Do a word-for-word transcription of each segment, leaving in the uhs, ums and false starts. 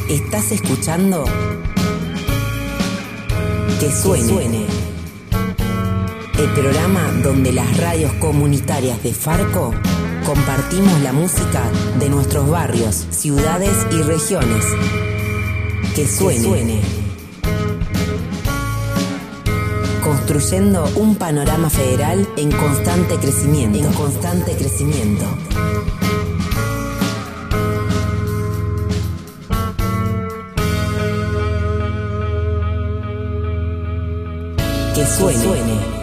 Estás escuchando Que Suene, que Suene, el programa donde las radios comunitarias de Farco compartimos la música de nuestros barrios, ciudades y regiones. Que suene. Que suene. Construyendo un panorama federal en constante crecimiento. En constante crecimiento. Que suene. Que suene.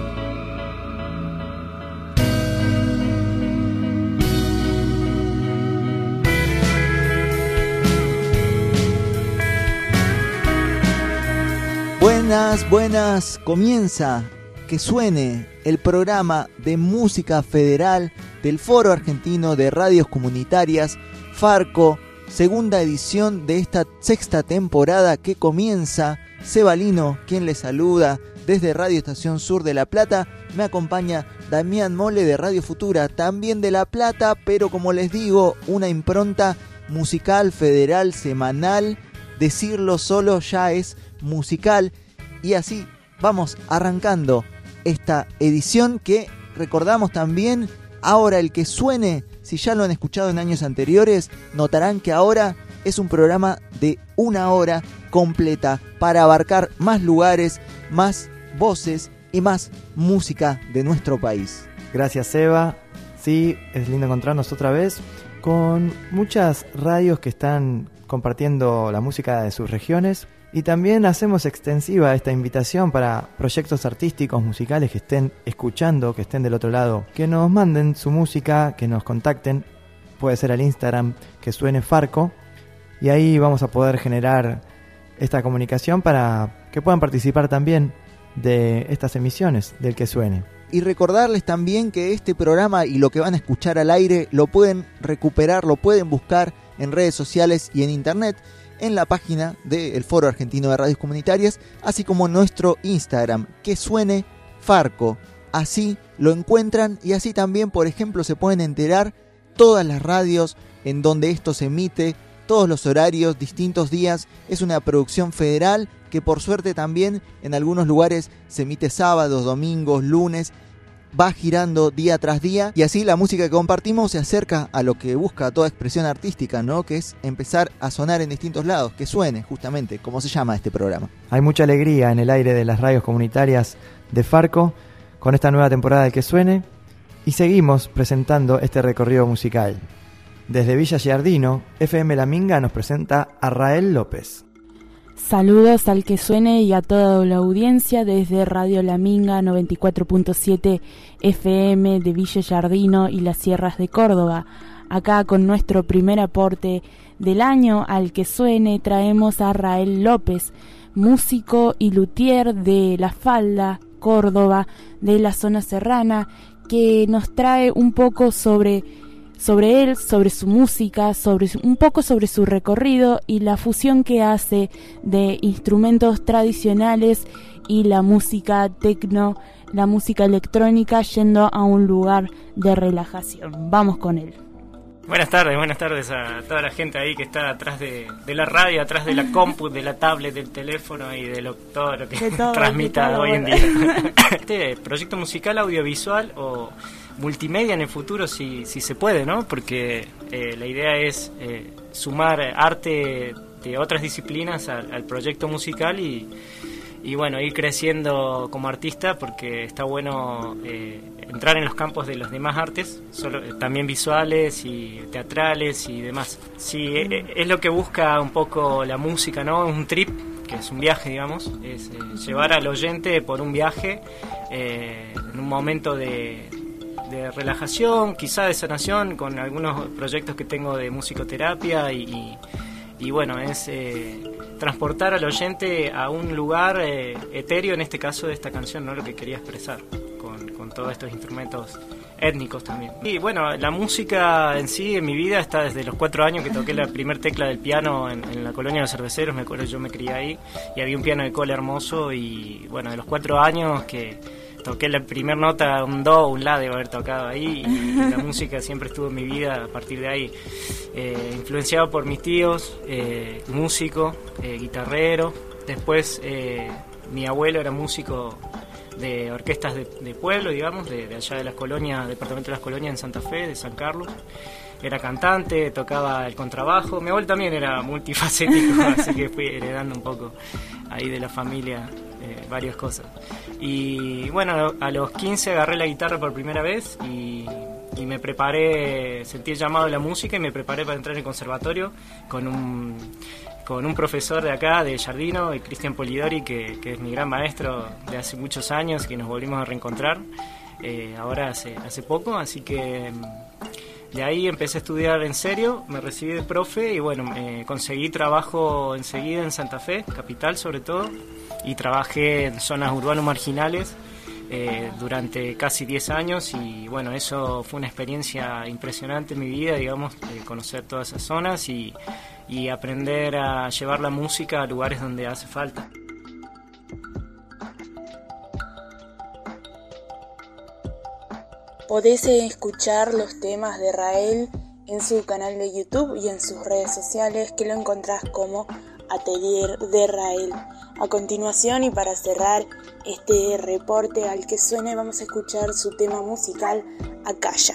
Buenas, buenas, comienza Que Suene, el programa de música federal del Foro Argentino de Radios Comunitarias, Farco, segunda edición de esta sexta temporada que comienza. Seba Lino, quien les saluda desde Radio Estación Sur de La Plata. Me acompaña Damián Mole de Radio Futura, también de La Plata, pero como les digo, una impronta musical federal semanal. Decirlo solo ya es musical. Y así vamos arrancando esta edición que recordamos también. Ahora el que suene, si ya lo han escuchado en años anteriores, notarán que ahora es un programa de una hora completa para abarcar más lugares, más voces y más música de nuestro país. Gracias, Seba. Sí, es lindo encontrarnos otra vez con muchas radios que están compartiendo la música de sus regiones. Y también hacemos extensiva esta invitación para proyectos artísticos, musicales que estén escuchando, que estén del otro lado, que nos manden su música, que nos contacten. Puede ser al Instagram Que Suene Farco. Y ahí vamos a poder generar esta comunicación para que puedan participar también de estas emisiones del Que Suene. Y recordarles también que este programa y lo que van a escuchar al aire lo pueden recuperar, lo pueden buscar en redes sociales y en internet, en la página del Foro Argentino de Radios Comunitarias, así como nuestro Instagram, Que Suene Farco. Así lo encuentran y así también, por ejemplo, se pueden enterar todas las radios en donde esto se emite, todos los horarios, distintos días. Es una producción federal que por suerte también en algunos lugares se emite sábados, domingos, lunes. Va girando día tras día y así la música que compartimos se acerca a lo que busca toda expresión artística, ¿no? Que es empezar a sonar en distintos lados, que suene justamente, como se llama este programa. Hay mucha alegría en el aire de las radios comunitarias de Farco con esta nueva temporada de Que Suene y seguimos presentando este recorrido musical. Desde Villa Giardino, F M La Minga nos presenta a Rael López. Saludos al Que Suene y a toda la audiencia desde Radio La Minga noventa y cuatro punto siete F M de Villa Giardino y las Sierras de Córdoba. Acá con nuestro primer aporte del año al Que Suene traemos a Rael López, músico y luthier de La Falda, Córdoba, de la zona serrana, que nos trae un poco sobre... sobre él, sobre su música, sobre un poco sobre su recorrido y la fusión que hace de instrumentos tradicionales y la música tecno, la música electrónica, yendo a un lugar de relajación. Vamos con él. Buenas tardes, buenas tardes a toda la gente ahí que está atrás de, de la radio, atrás de la compu, de la tablet, del teléfono y de lo, todo lo que todo, transmita todo, hoy bueno. en día. Este proyecto musical, audiovisual o multimedia en el futuro, si, si se puede, ¿no? Porque eh, la idea es eh, sumar arte de otras disciplinas al, al proyecto musical y, y bueno, ir creciendo como artista, porque está bueno eh, entrar en los campos de los demás artes, solo, eh, también visuales y teatrales y demás. Sí, eh, es lo que busca un poco la música, ¿no? Un trip, que es un viaje, digamos, es eh, llevar al oyente por un viaje eh, en un momento de... de relajación, quizá de sanación, con algunos proyectos que tengo de musicoterapia y, y, y bueno, es eh, transportar al oyente a un lugar eh, etéreo, en este caso de esta canción, ¿no? Lo que quería expresar con, con todos estos instrumentos étnicos también. Y bueno, la música en sí, en mi vida, está desde los cuatro años que toqué la primer tecla del piano en, en la colonia de los cerveceros, me acuerdo, yo me crié ahí y había un piano de cola hermoso y bueno, de los cuatro años que toqué la primera nota, un do, un la debo haber tocado ahí, y la música siempre estuvo en mi vida a partir de ahí. Eh, influenciado por mis tíos, eh, músico, eh, guitarrero. Después eh, mi abuelo era músico de orquestas de, de pueblo, digamos, de, de allá de las colonias, departamento de las colonias en Santa Fe, de San Carlos. Era cantante, tocaba el contrabajo. Mi abuelo también era multifacético, así que fui heredando un poco ahí de la familia eh, varias cosas. Y bueno, a los quince agarré la guitarra por primera vez y, y me preparé, sentí el llamado de la música y me preparé para entrar en el conservatorio con un, con un profesor de acá, de Jardino, el Cristian Polidori, que, que es mi gran maestro de hace muchos años, que nos volvimos a reencontrar eh, ahora hace, hace poco, así que de ahí empecé a estudiar en serio, me recibí de profe y bueno, eh, conseguí trabajo enseguida en Santa Fe, capital sobre todo, y trabajé en zonas urbanos marginales eh, durante casi diez años y bueno, eso fue una experiencia impresionante en mi vida, digamos, de conocer todas esas zonas y, y aprender a llevar la música a lugares donde hace falta. Podés escuchar los temas de Rael en su canal de YouTube y en sus redes sociales, que lo encontrás como Atelier de Rael. A continuación, y para cerrar este reporte al que suene, vamos a escuchar su tema musical Acaya.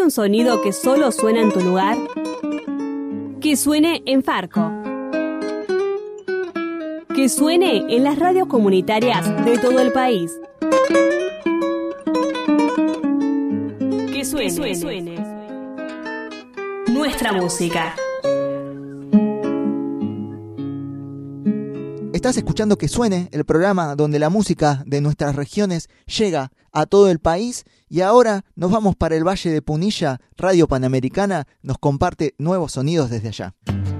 un sonido que solo suena en tu lugar? Que suene en Farco. Que suene en las radios comunitarias de todo el país. Que suene, que suene. suene. Nuestra música. Estás escuchando Que Suene, el programa donde la música de nuestras regiones llega a todo el país, y ahora nos vamos para el Valle de Punilla. Radio Panamericana nos comparte nuevos sonidos desde allá.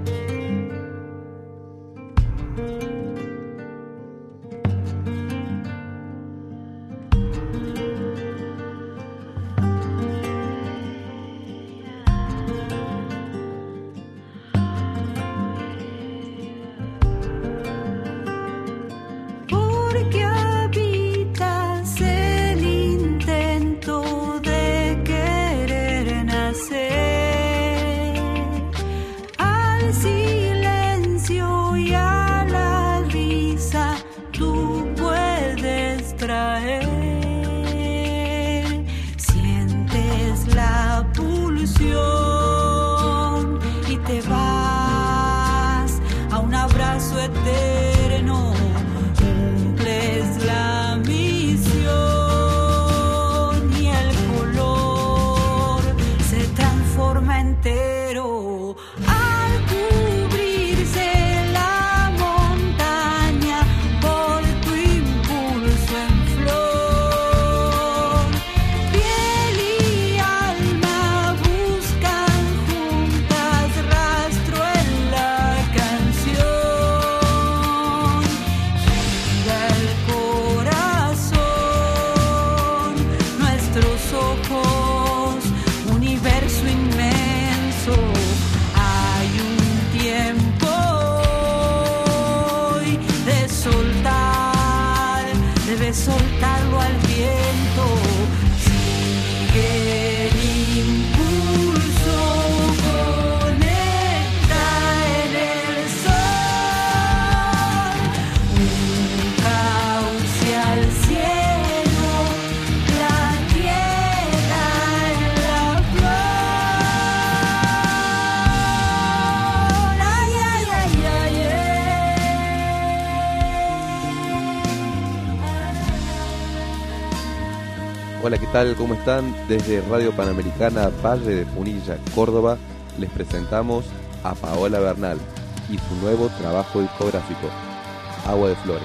Hola, ¿qué tal? ¿Cómo están? Desde Radio Panamericana, Valle de Punilla, Córdoba, les presentamos a Paola Bernal y su nuevo trabajo discográfico, Agua de Flores.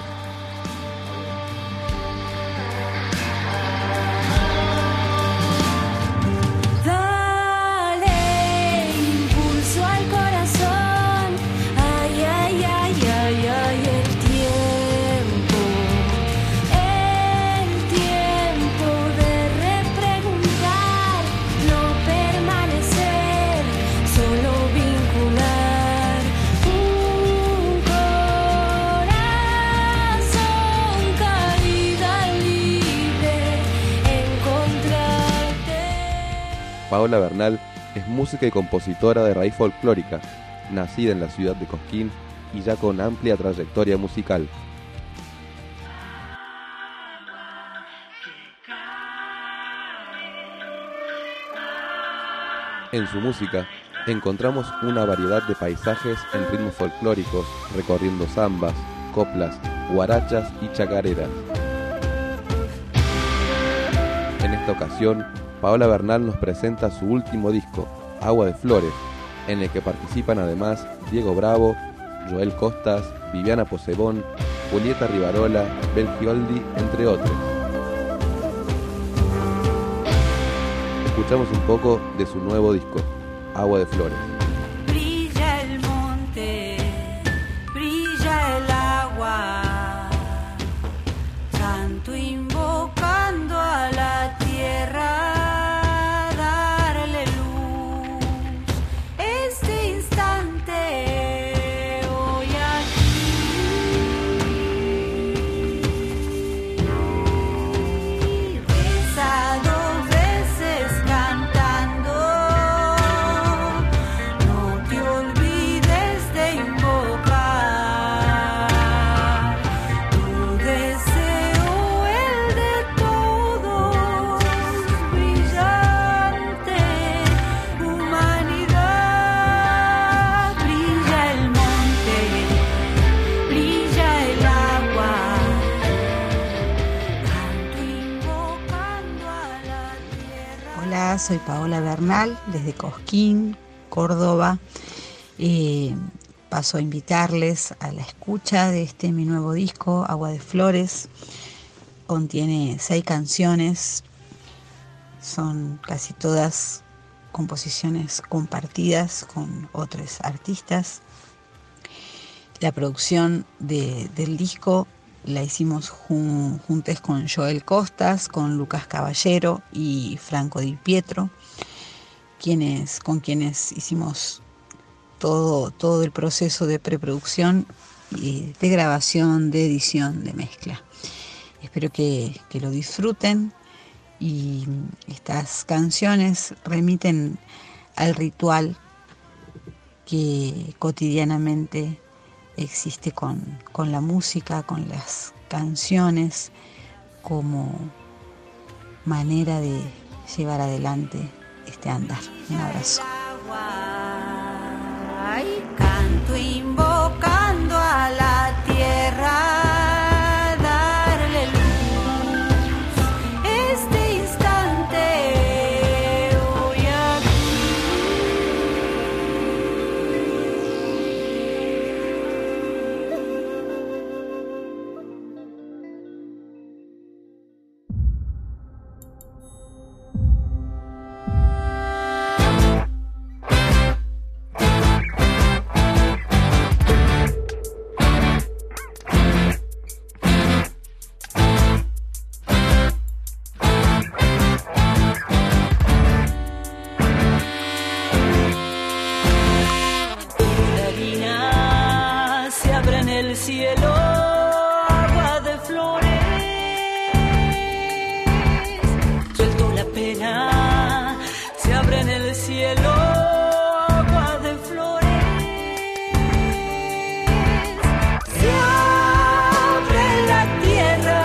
Paola Bernal es música y compositora de raíz folclórica, nacida en la ciudad de Cosquín y ya con amplia trayectoria musical. En su música encontramos una variedad de paisajes en ritmos folclóricos, recorriendo zambas, coplas, guarachas y chacareras. En esta ocasión, Paola Bernal nos presenta su último disco, Agua de Flores, en el que participan además Diego Bravo, Joel Costas, Viviana Posebón, Julieta Rivarola, Bel Gioldi, entre otros. Escuchamos un poco de su nuevo disco, Agua de Flores. Brilla el monte, brilla el agua, canto invocando a la tierra. Dos veces cantando soy Paola Bernal, desde Cosquín, Córdoba. Eh, paso a invitarles a la escucha de este mi nuevo disco, Agua de Flores. Contiene seis canciones, son casi todas composiciones compartidas con otros artistas. La producción de, del disco la hicimos jun, juntos con Joel Costas, con Lucas Caballero y Franco Di Pietro, quienes, con quienes hicimos todo, todo el proceso de preproducción, y de grabación, de edición, de mezcla. Espero que, que lo disfruten, y estas canciones remiten al ritual que cotidianamente existe con, con la música, con las canciones, como manera de llevar adelante este andar. Un abrazo. Canto invocando a la tierra, darle luz. Este instante hoy cielo, agua de flores, suelto la pena, se abre en el cielo, agua de flores, se abre la tierra,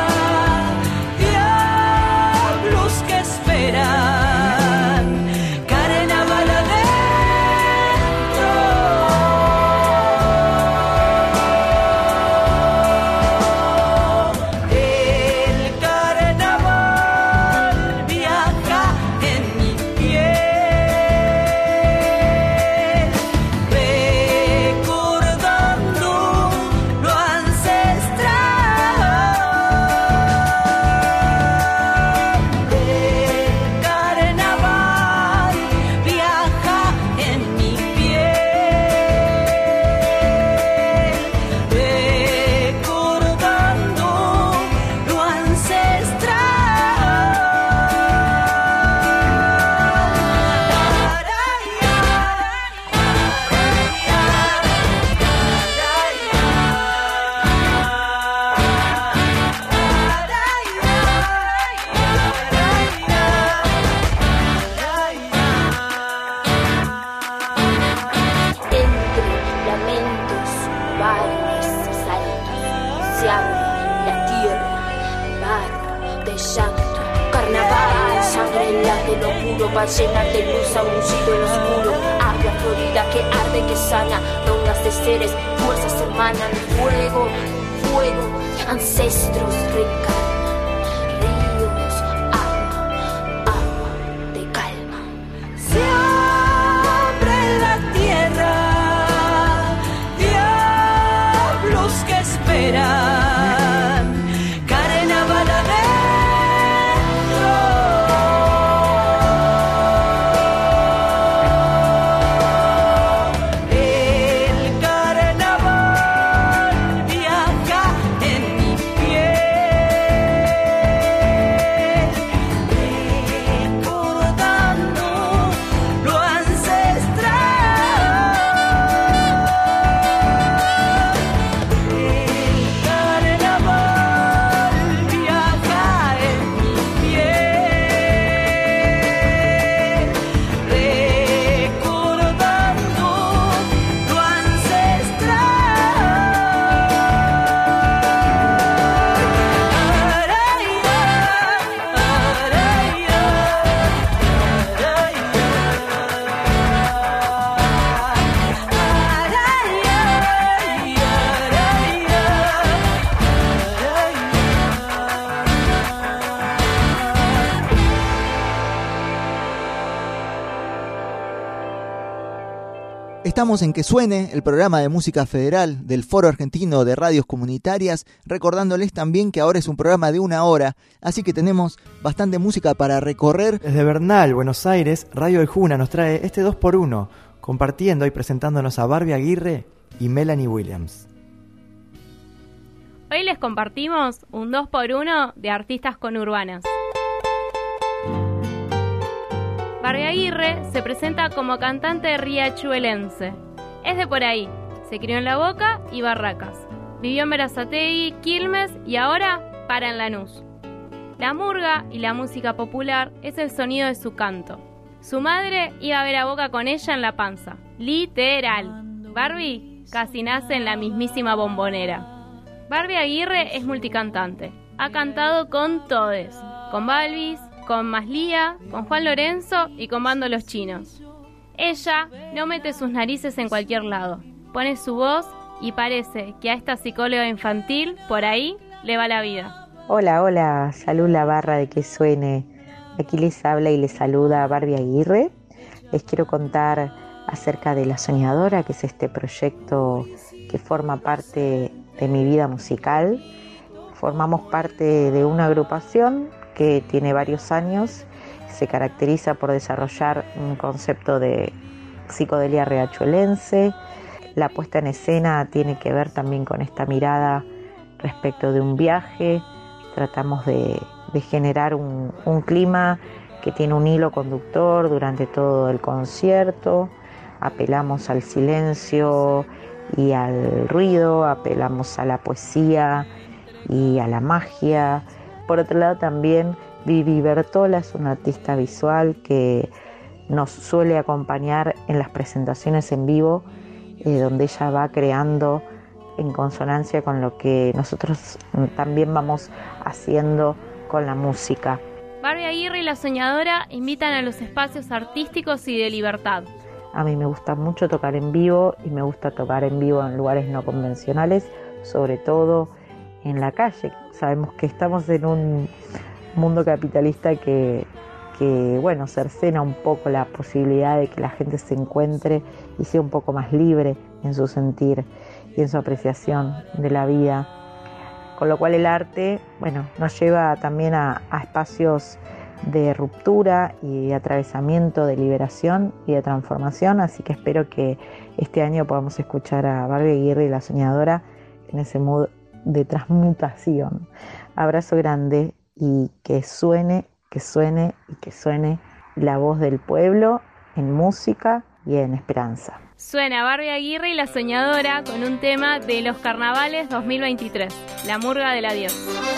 diablos que esperan, carnaval adentro. Va a llenar de luz aullido el oscuro, agua florida que arde, que sana, rondas de seres, fuerzas emanan, fuego, fuego, ancestros reencarnan, ríos, agua, agua de calma. Se abre la tierra, diablos que esperan, carnaval adentro. Piel Estamos en Que Suene, el programa de música federal del Foro Argentino de Radios Comunitarias, recordándoles también que ahora es un programa de una hora, así que tenemos bastante música para recorrer. Desde Bernal, Buenos Aires, Radio El Juna nos trae este dos por uno, compartiendo y presentándonos a Barbie Aguirre y Melanie Williams. Hoy les compartimos un dos por uno de artistas conurbanas. Barbie Aguirre se presenta como cantante riachuelense. Es de por ahí, se crió en La Boca y Barracas. Vivió en Berazategui, Quilmes y ahora para en Lanús. La murga y la música popular es el sonido de su canto. Su madre iba a ver a Boca con ella en la panza. Literal. Barbie casi nace en la mismísima Bombonera. Barbie Aguirre es multicantante. Ha cantado con todes, con Balvis, con Maslía, con Juan Lorenzo y con Bando Los Chinos. Ella no mete sus narices en cualquier lado, pone su voz y parece que a esta psicóloga infantil por ahí le va la vida. Hola, hola, salud la barra de Que Suene. Aquí les habla y les saluda Barbie Aguirre. Les quiero contar acerca de La Soñadora, que es este proyecto que forma parte de mi vida musical. Formamos parte de una agrupación que tiene varios años, se caracteriza por desarrollar un concepto de psicodelia riachuelense. La puesta en escena tiene que ver también con esta mirada respecto de un viaje. Tratamos de, de generar un, un clima que tiene un hilo conductor durante todo el concierto. Apelamos al silencio y al ruido, apelamos a la poesía y a la magia. Por otro lado también Vivi Bertola es una artista visual que nos suele acompañar en las presentaciones en vivo, eh, donde ella va creando en consonancia con lo que nosotros también vamos haciendo con la música. Barbie Aguirre y La Soñadora invitan a los espacios artísticos y de libertad. A mí me gusta mucho tocar en vivo y me gusta tocar en vivo en lugares no convencionales, sobre todo en la calle. Sabemos que estamos en un mundo capitalista que, que bueno, cercena un poco la posibilidad de que la gente se encuentre y sea un poco más libre en su sentir y en su apreciación de la vida. Con lo cual el arte, bueno, nos lleva también a, a espacios de ruptura y de atravesamiento, de liberación y de transformación, así que espero que este año podamos escuchar a Barbie Aguirre y La Soñadora en ese mood de transmutación. Abrazo grande y que suene, que suene y que suene la voz del pueblo en música y en esperanza. Suena Barbie Aguirre y La Soñadora con un tema de los carnavales dos mil veintitrés, La Murga del Adiós.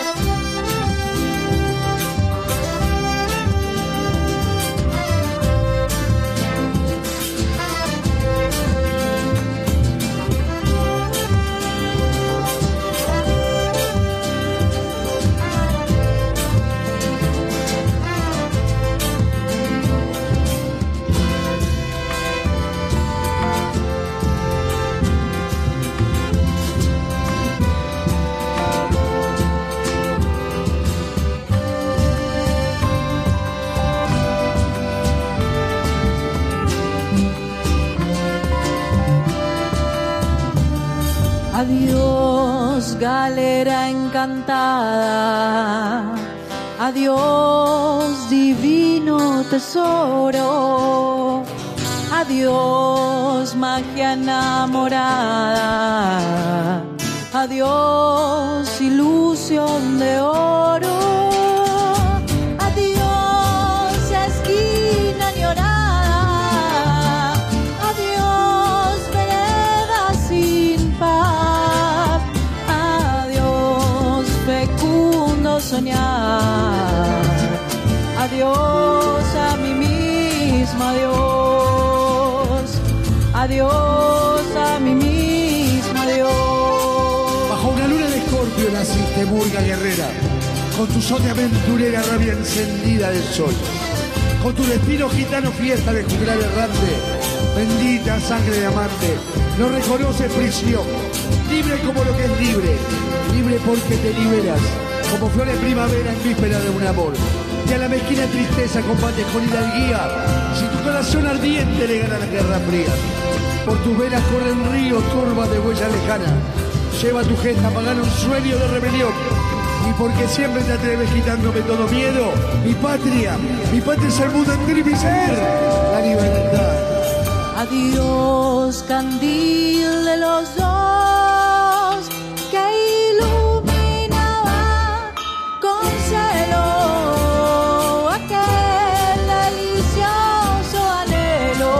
Adiós, galera encantada, adiós, divino tesoro, adiós, magia enamorada, adiós, ilusión de oro, adiós, esquina añorada, adiós, vereda sin paz, adiós, fecundo soñar, adiós a mí misma, adiós, adiós a mí misma, adiós. Bajo una luna de escorpio naciste, murga guerrera, con tu son de aventurera rabia encendida del sol, con tu destino gitano fiesta de juglar errante, bendita sangre de amante, no reconoces prisión, libre como lo que es libre, libre porque te liberas, como flor de primavera en víspera de un amor. y a la mezquina tristeza combates con hidalguía. Si tu corazón ardiente le gana la guerra fría, por tus venas corren ríos, turbas de huella lejana. Lleva tu gesta pagana un sueño de rebelión. Y porque siempre te atreves quitándome todo miedo, mi patria, mi patria es el mundo entero y mi ser, la libertad. Adiós, candil de los dos, que iluminaba con celo aquel delicioso anhelo.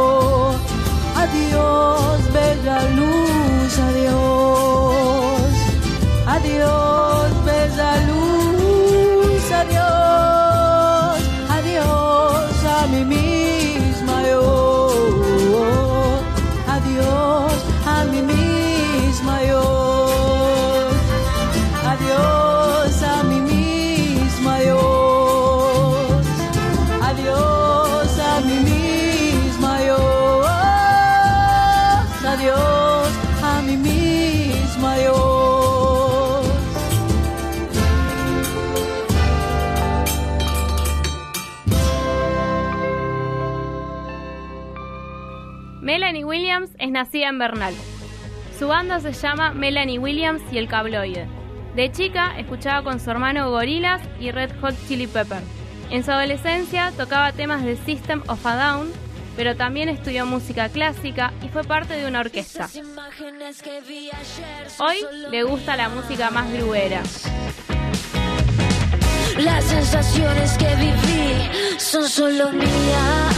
Adiós, bella luz, adiós, adiós, bella luz, adiós, adiós a mí misma yo. Adiós a mí misma yo. Adiós a mí misma yo. Adiós a mí misma yo. Adiós a mí misma yo. Melanie Williams es nacida en Bernal. Su banda se llama Melanie Williams y el Cabloide. De chica escuchaba con su hermano Gorillaz y Red Hot Chili Pepper. En su adolescencia tocaba temas de System of a Down, pero también estudió música clásica y fue parte de una orquesta. Hoy le gusta la música más grubera. Las sensaciones que viví son solo mías.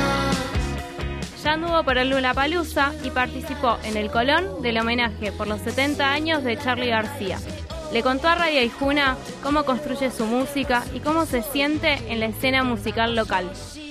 Ya anduvo por el Lollapalooza y participó en el Colón del homenaje por los setenta años de Charly García. Le contó a Radio Aijuna cómo construye su música y cómo se siente en la escena musical local.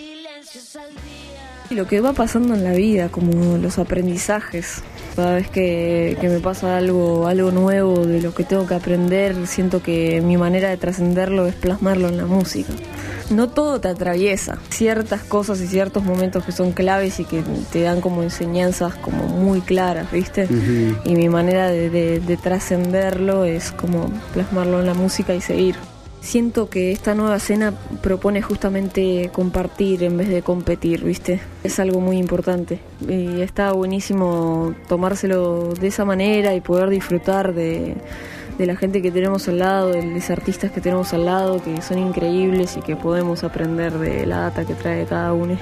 Lo que va pasando en la vida, como los aprendizajes. Cada vez que, que me pasa algo, algo nuevo de lo que tengo que aprender, siento que mi manera de trascenderlo es plasmarlo en la música. No todo te atraviesa. Ciertas cosas y ciertos momentos que son claves y que te dan como enseñanzas como muy claras, ¿viste? Uh-huh. Y mi manera de, de, de trascenderlo es como plasmarlo en la música y seguir. Siento que esta nueva escena propone justamente compartir en vez de competir, ¿viste? Es algo muy importante y está buenísimo tomárselo de esa manera y poder disfrutar de, de la gente que tenemos al lado, de los artistas que tenemos al lado, que son increíbles y que podemos aprender de la data que trae cada uno.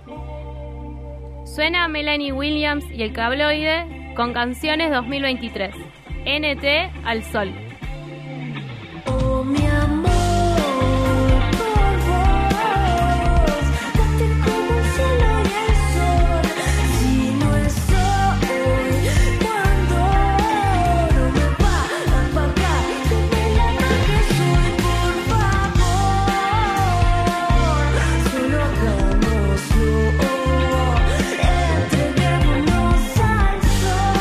Suena Melanie Williams y el Cabloide con Canciones dos mil veintitrés. N T al sol. Oh, mi amor, por vos, date como el cielo y el sol. Si no es hoy, cuando no me va a apagar, dime la que soy, por favor. Solo hagámoslo, entreguémonos al sol.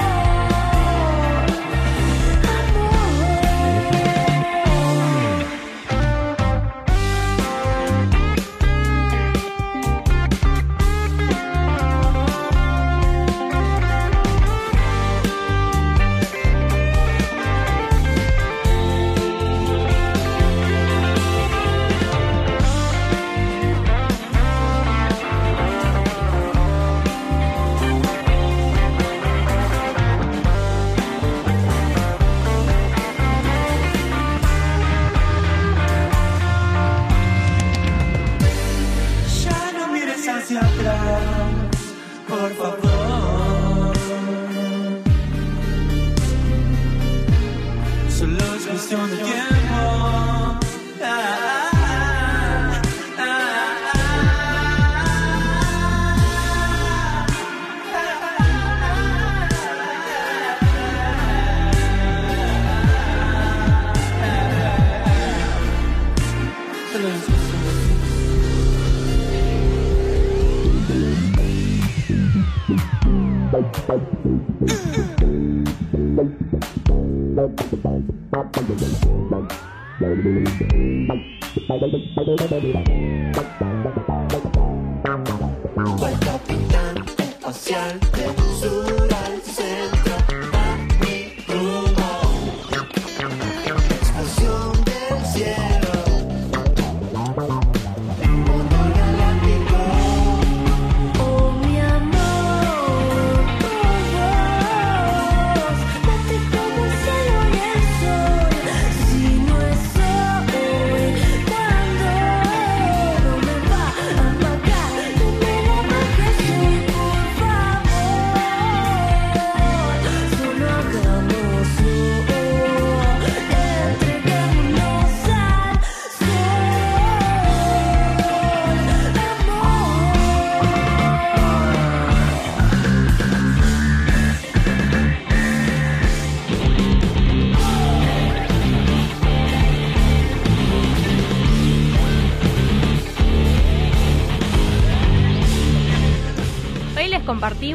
El capitán espacial del sur al centro va mi rumbo. Explosión del cielo.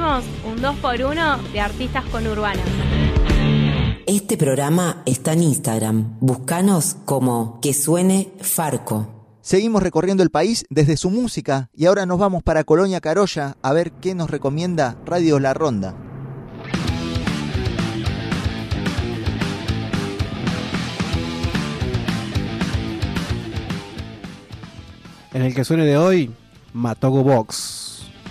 hacemos un dos por uno de artistas conurbanos. Este programa está en Instagram. Búscanos como Que Suene Farco. Seguimos recorriendo el país desde su música y ahora nos vamos para Colonia Carolla a ver qué nos recomienda Radio La Ronda. En el Que Suene de hoy, Matogo Box.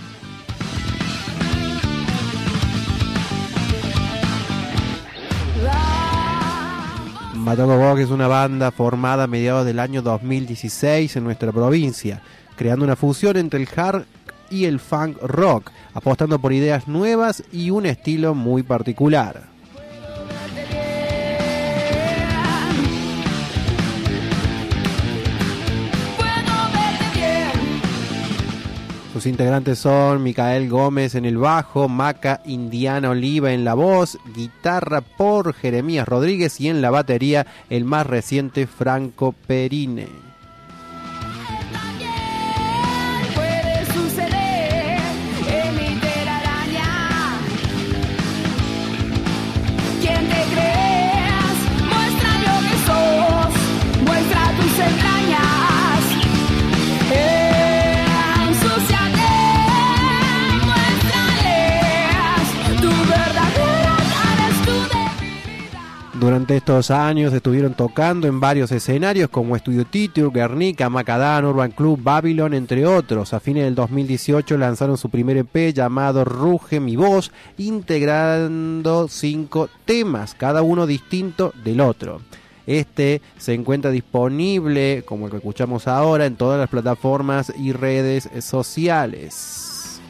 Matogo Box es una banda formada a mediados del año dos mil dieciséis en nuestra provincia, creando una fusión entre el hard y el funk rock, apostando por ideas nuevas y un estilo muy particular. Sus integrantes son Micael Gómez en el bajo, Maca Indiana Oliva en la voz, guitarra por Jeremías Rodríguez y en la batería el más reciente Franco Perine. Puede suceder en mi telaraña. Quien te creas, muestra lo que sos, muestra tus entrañas. Eh. Durante estos años estuvieron tocando en varios escenarios como Estudio Titur, Guernica, Macadán, Urban Club, Babylon, entre otros. A fines del dos mil dieciocho lanzaron su primer E P llamado Ruge Mi Voz, integrando cinco temas, cada uno distinto del otro. Este se encuentra disponible, como el que escuchamos ahora, en todas las plataformas y redes sociales.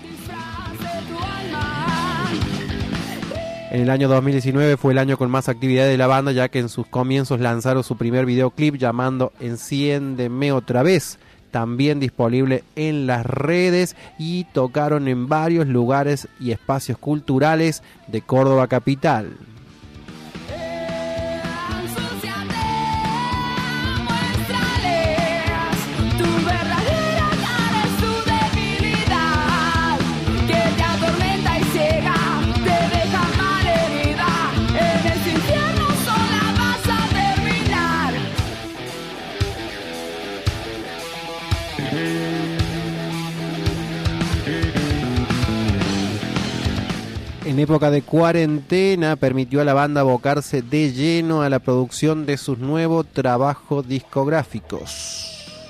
En el año dos mil diecinueve fue el año con más actividad de la banda, ya que en sus comienzos lanzaron su primer videoclip llamado Enciéndeme Otra Vez, también disponible en las redes, y tocaron en varios lugares y espacios culturales de Córdoba capital. En época de cuarentena permitió a la banda abocarse de lleno a la producción de sus nuevos trabajos discográficos.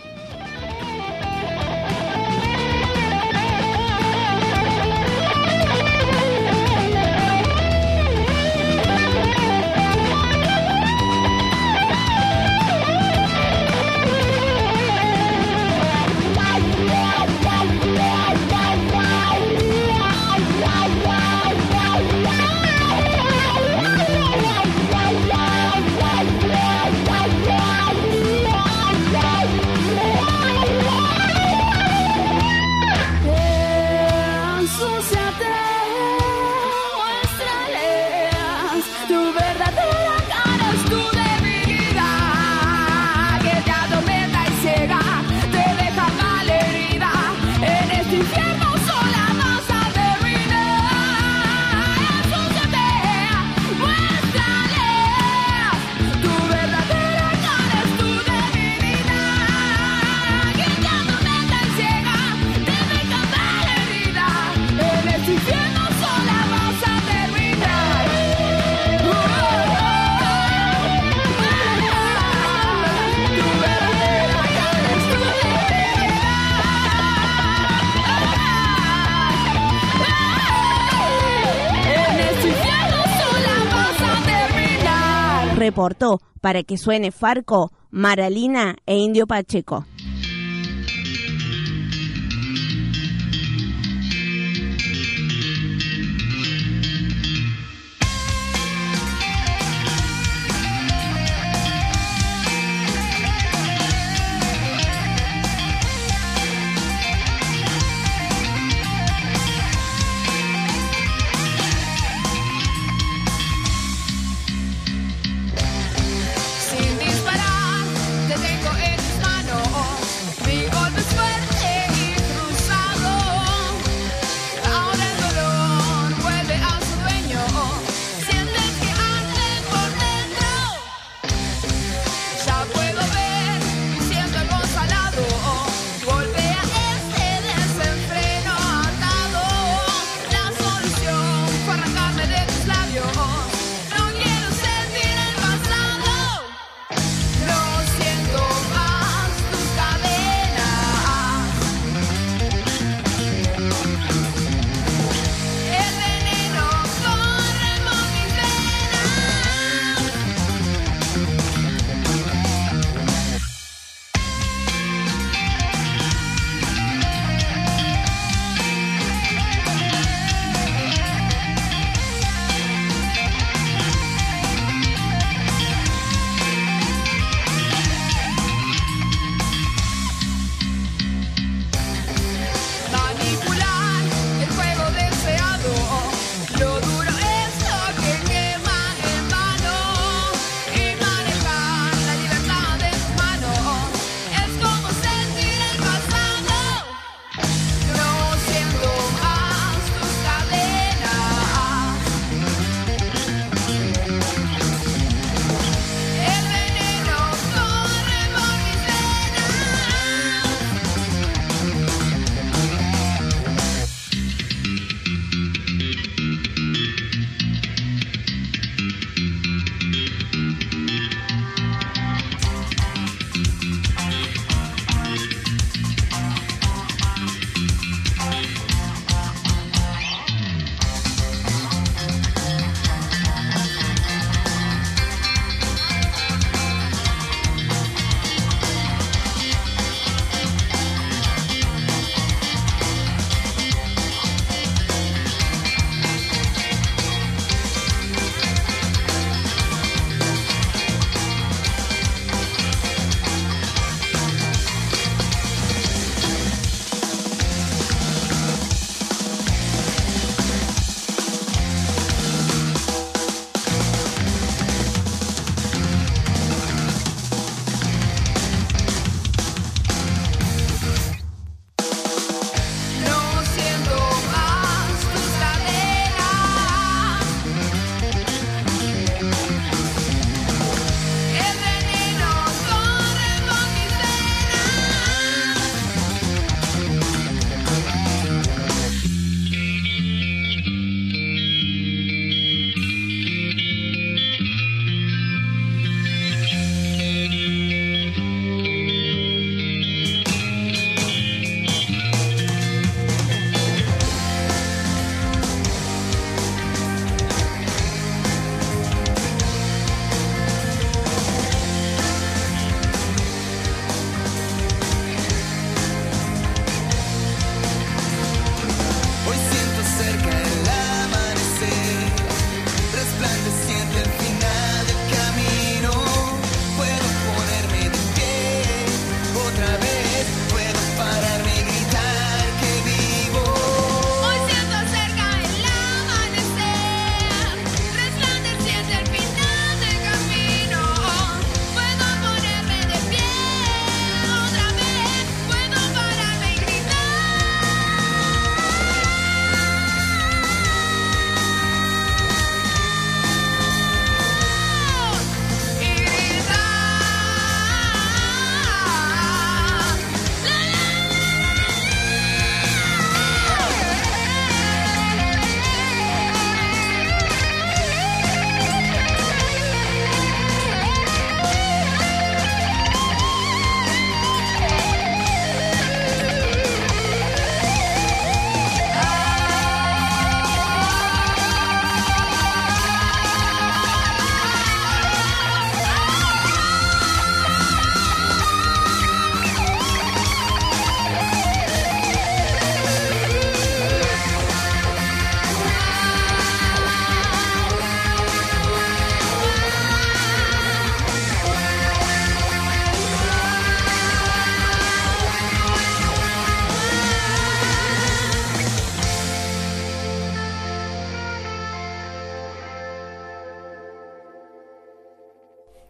Reportó para Que Suene Farco, Maralina e Indio Pacheco. Sin disparar, te tengo en mis manos.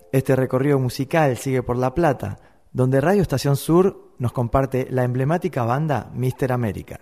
Este recorrido musical sigue por La Plata, donde Radio Estación Sur nos comparte la emblemática banda Mister América.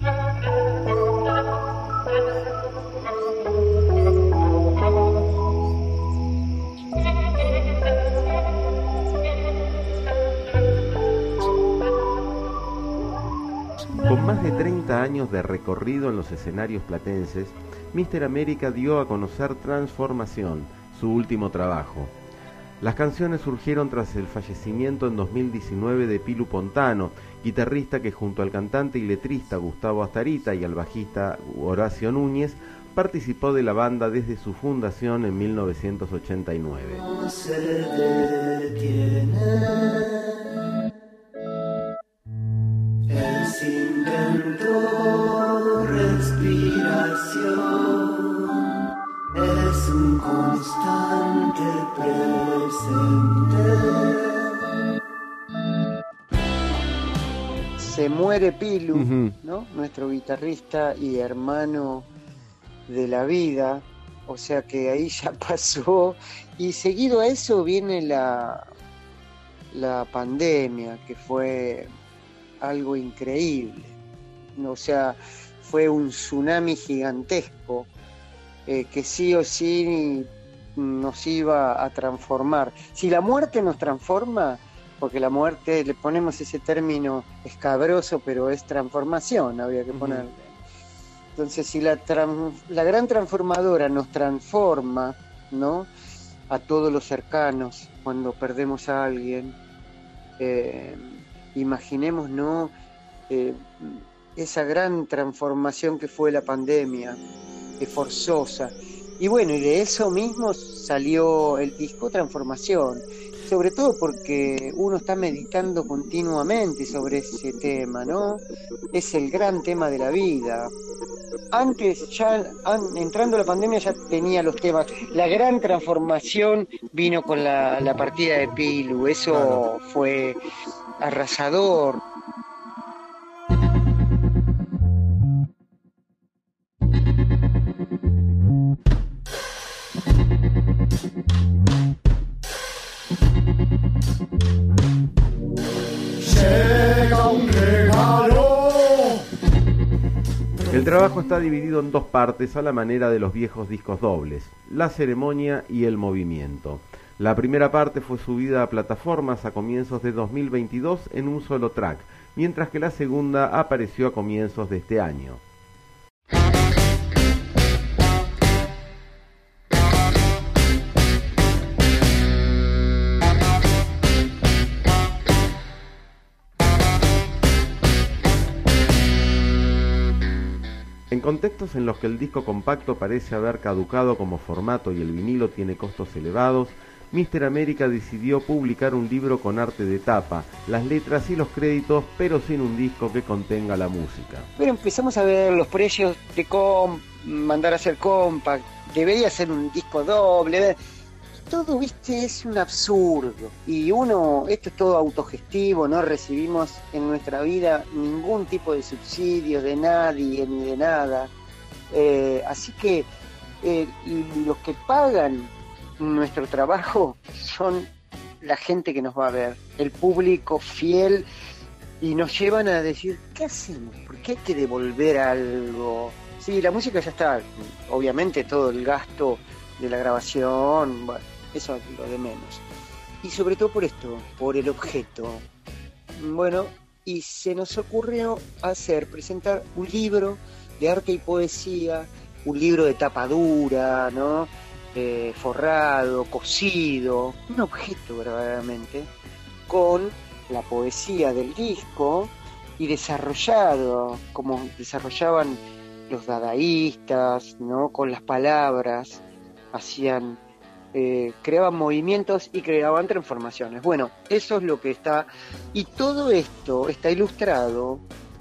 Con más de treinta años de recorrido en los escenarios platenses, Mister América dio a conocer Transformación, su último trabajo. Las canciones surgieron tras el fallecimiento en dos mil diecinueve de Pilu Pontano, guitarrista que junto al cantante y letrista Gustavo Astarita y al bajista Horacio Núñez participó de la banda desde su fundación en mil novecientos ochenta y nueve. No se detiene. Es intento respiración, es un constante presente. Se muere Pilu, Uh-huh. ¿no? Nuestro guitarrista y hermano de la vida, o sea que ahí ya pasó, y seguido a eso viene la, la pandemia, que fue algo increíble, o sea, fue un tsunami gigantesco eh, que sí o sí nos iba a transformar. Si la muerte nos transforma, porque la muerte, le ponemos ese término escabroso, pero es transformación, había que ponerle. Entonces, si la, tran- la gran transformadora nos transforma, ¿no?, a todos los cercanos cuando perdemos a alguien, eh, imaginemos, ¿no?, eh, esa gran transformación que fue la pandemia, que forzosa. Y bueno, y de eso mismo salió el disco Transformación, sobre todo porque uno está meditando continuamente sobre ese tema, ¿no? Es el gran tema de la vida. Antes, ya an, entrando la pandemia, ya tenía los temas. La gran transformación vino con la, la partida de Pilu, eso claro. Fue arrasador. Llega un regalo. El trabajo está dividido en dos partes a la manera de los viejos discos dobles, la ceremonia y el movimiento. La primera parte fue subida a plataformas a comienzos de dos mil veintidós en un solo track, mientras que la segunda apareció a comienzos de este año. En contextos en los que el disco compacto parece haber caducado como formato y el vinilo tiene costos elevados, Mister América decidió publicar un libro con arte de tapa, las letras y los créditos, pero sin un disco que contenga la música. Pero empezamos a ver los precios de comp, mandar a hacer compact, debería ser un disco doble, todo, viste, es un absurdo. Y uno, esto es todo autogestivo, no recibimos en nuestra vida ningún tipo de subsidio de nadie ni de nada. Eh, así que eh, los que pagan nuestro trabajo son la gente que nos va a ver, el público fiel, y nos llevan a decir, ¿qué hacemos? ¿Por qué hay que devolver algo? Sí, la música ya está, obviamente todo el gasto de la grabación, bueno, eso es lo de menos. Y sobre todo por esto, por el objeto. Bueno, y se nos ocurrió hacer, presentar un libro de arte y poesía, un libro de tapa dura, ¿no? Eh, forrado, cosido, un objeto verdaderamente, con la poesía del disco y desarrollado, como desarrollaban los dadaístas, ¿no? Con las palabras, hacían... Eh, creaban movimientos y creaban transformaciones. Bueno, eso es lo que está, y todo esto está ilustrado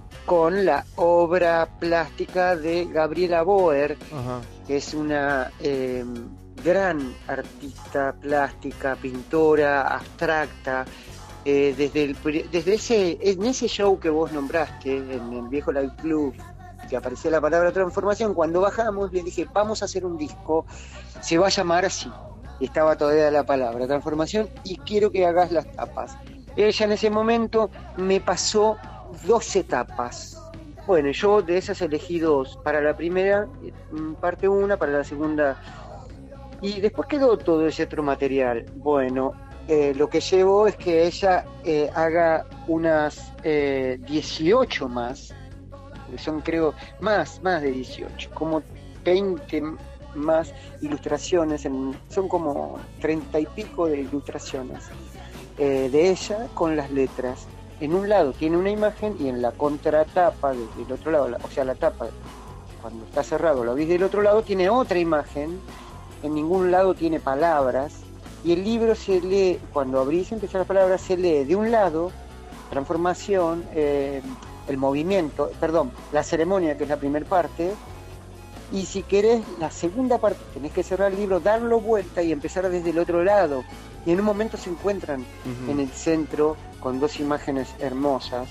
con la obra plástica de Gabriela Boer, Ajá. que es una eh, gran artista plástica, pintora abstracta. Eh, desde el, desde ese en ese show que vos nombraste en el viejo Live Club, que aparecía la palabra transformación, cuando bajamos le dije, vamos a hacer un disco, se va a llamar así. estaba todavía la palabra transformación, y quiero que hagas las tapas. Ella en ese momento me pasó doce tapas. Bueno, yo de esas elegí dos. Para la primera, parte una, para la segunda. Y después quedó todo ese otro material. Bueno, eh, lo que llevo es que ella eh, haga unas eh, dieciocho más. Son, creo, más, más de dieciocho. Como veinte más ilustraciones. En, son como treinta y pico de ilustraciones eh, de ella con las letras. En un lado tiene una imagen y en la contratapa desde el otro lado, o sea, la tapa, cuando está cerrado, lo ves del otro lado, tiene otra imagen, en ningún lado tiene palabras, y el libro se lee, cuando abrís y empiezan las palabras, se lee de un lado, transformación, eh, el movimiento, perdón, la ceremonia, que es la primera parte, y si querés la segunda parte, tenés que cerrar el libro, darlo vuelta y empezar desde el otro lado. Y en un momento se encuentran uh-huh. en el centro con dos imágenes hermosas.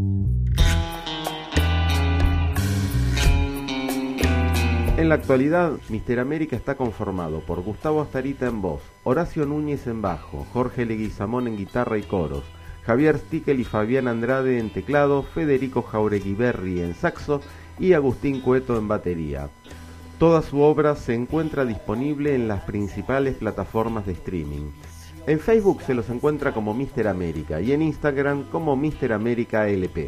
En la actualidad, Mister América está conformado por Gustavo Astarita en voz, Horacio Núñez en bajo, Jorge Leguizamón en guitarra y coros, Javier Stickel y Fabián Andrade en teclado, Federico Jauregui Berri en saxo y Agustín Cueto en batería. Toda su obra se encuentra disponible en las principales plataformas de streaming. En Facebook se los encuentra como Mister América y en Instagram como Mister América L P.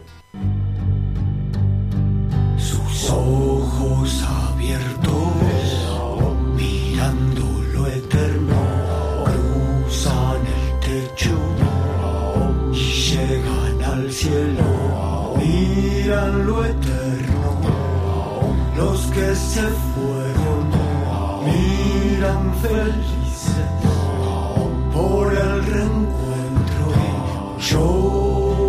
Sus ojos abiertos, mirando lo eterno, cruzan el techo y llegan al cielo. Miran lo eterno, los que se fueron, miran felices por el reencuentro. Yo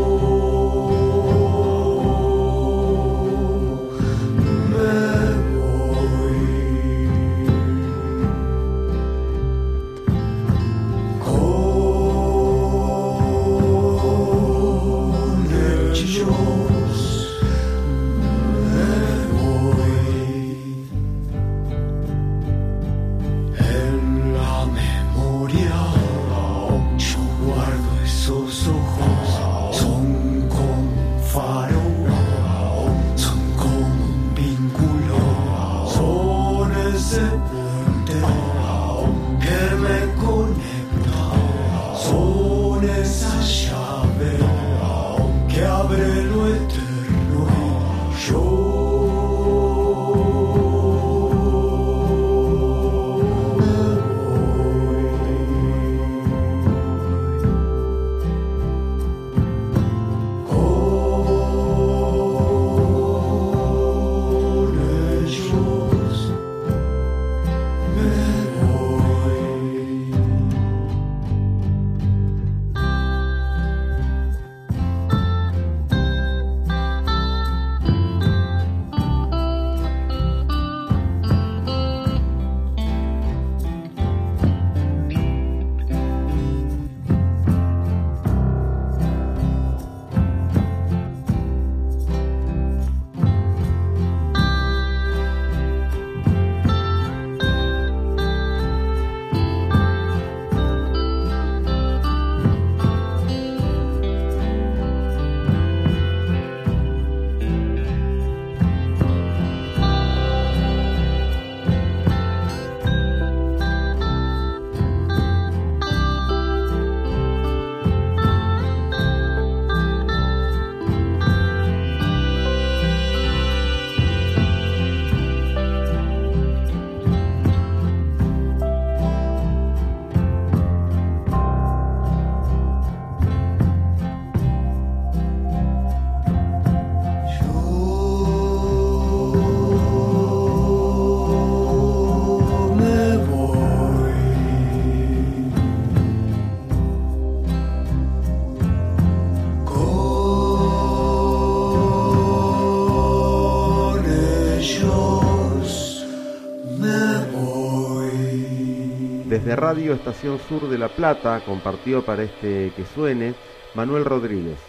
Desde Radio Estación Sur de La Plata compartió para este Que Suene Manuel Rodríguez.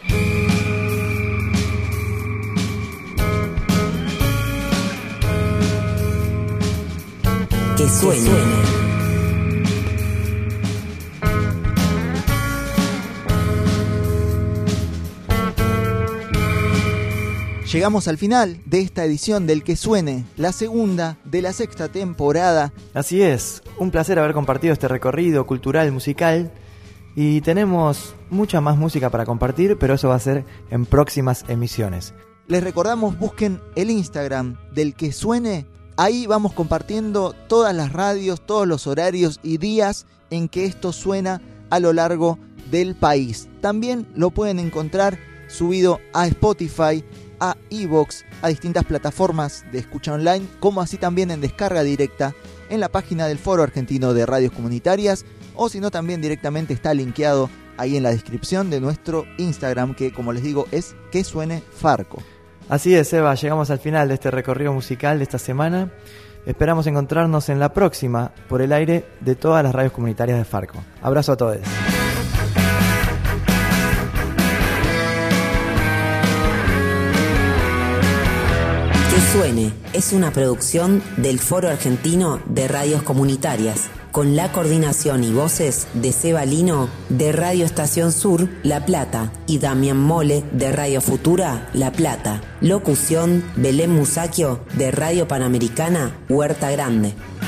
Que suene. Llegamos al final de esta edición del Que Suene, la segunda de la sexta temporada. Así es, un placer haber compartido este recorrido cultural, musical, y tenemos mucha más música para compartir, pero eso va a ser en próximas emisiones. Les recordamos, busquen el Instagram del Que Suene, ahí vamos compartiendo todas las radios, todos los horarios y días en que esto suena a lo largo del país. También lo pueden encontrar subido a Spotify, a iVoox, a distintas plataformas de escucha online, como así también en descarga directa en la página del Foro Argentino de Radios Comunitarias, o si no también directamente está linkeado ahí en la descripción de nuestro Instagram, que como les digo es Que Suene Farco. Así es, Eva, llegamos al final de este recorrido musical de esta semana. Esperamos encontrarnos en la próxima por el aire de todas las radios comunitarias de Farco. Abrazo a todos. Que Suene es una producción del Foro Argentino de Radios Comunitarias, con la coordinación y voces de Seba Lino de Radio Estación Sur, La Plata, y Damián Mole de Radio Futura, La Plata. Locución, Belén Musacchio de Radio Panamericana, Huerta Grande.